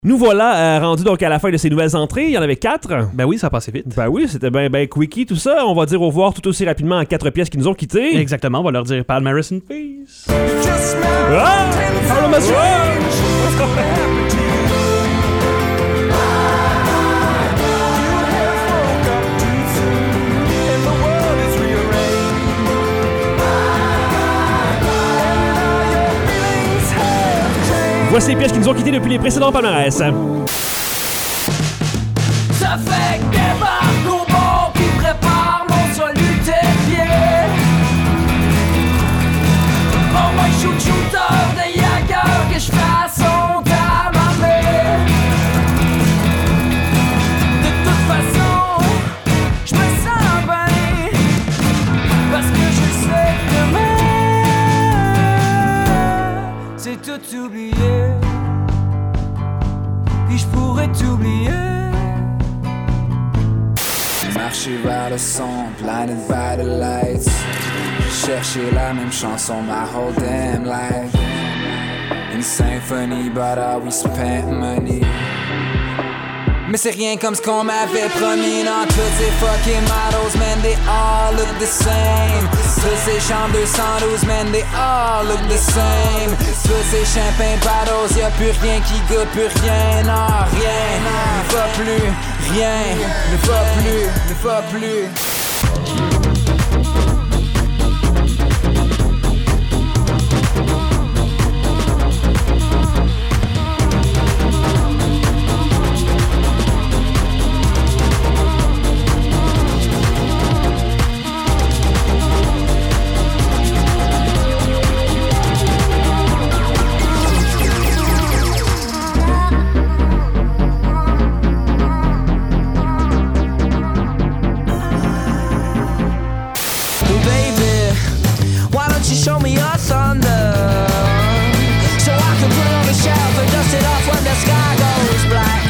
Nous voilà rendus donc à la fin de ces nouvelles entrées. Il y en avait 4. Ben oui, ça a passé vite. Ben oui, c'était ben quickie tout ça. On va dire au revoir tout aussi rapidement à 4 pièces qui nous ont quittés. Exactement, on va leur dire Palmaris in peace. Ah! Voici les pièces qui nous ont quittés depuis les précédents palmarès. Ça fait que débarque au bord qui prépare mon salut tes pieds. Bon, moi, shooter de Jagger que je fasse son à ma mère. De toute façon, je me sens bien parce que je sais que demain, c'est tout oublié. Puis je pourrais t'oublier. Marcher vers le son, blinded by the lights. Chercher la même chanson my whole damn life. Une symphonie, but we spent money. Mais c'est rien comme ce qu'on m'avait promis. Dans toutes ces fucking models, man, they all look the same. Toutes ces chambres 212, man, they all look the same. Toutes ces champagne bottles, y'a plus rien qui goûte, plus rien, non, rien. Ne va plus, rien, ne va plus, ne va plus. Show me your thunder, so I can put it on the shelf and dust it off when the sky goes black.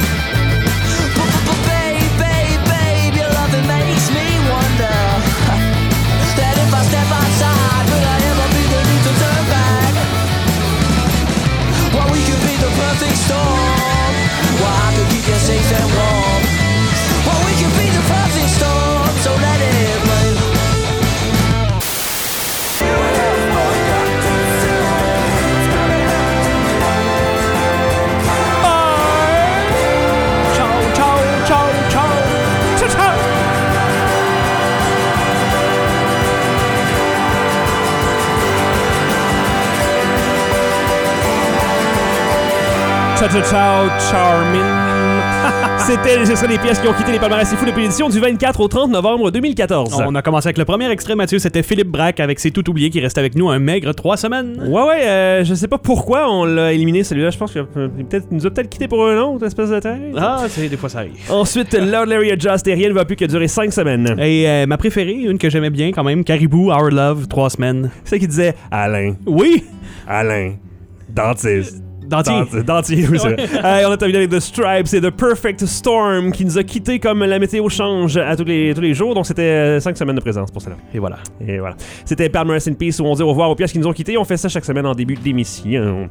Babe, your loving makes me wonder that if I step outside, will I ever be the need to turn back? Well, we could be the perfect storm. Well, I could keep you safe and warm. Well, we could be the perfect storm, so let it rain. Ciao, Charmin. Ce sont les pièces qui ont quitté les palmarès C'est fou depuis l'édition du 24 au 30 novembre 2014. On a commencé avec le premier extrait, Mathieu, c'était Philippe Braque avec C'est tout oublié qui reste avec nous un maigre 3 semaines. Ouais, je sais pas pourquoi on l'a éliminé celui-là. Je pense qu'il nous a peut-être quitté pour un autre espèce de temps. Ah, des fois ça arrive. Ensuite, Lord Larry Adjust et rien ne va plus que durer 5 semaines. Et ma préférée, une que j'aimais bien quand même, Caribou, Our Love, 3 semaines. C'est qui disait Alain. Oui! Alain. Dentiste. Dentier, oui, c'est vrai. On a terminé avec The Stripes et The Perfect Storm qui nous a quittés comme la météo change à tous les jours. Donc c'était 5 semaines de présence pour cela. Et voilà. C'était Palmaris in Peace où on dit au revoir aux pièces qui nous ont quittés. On fait ça chaque semaine en début d'émission.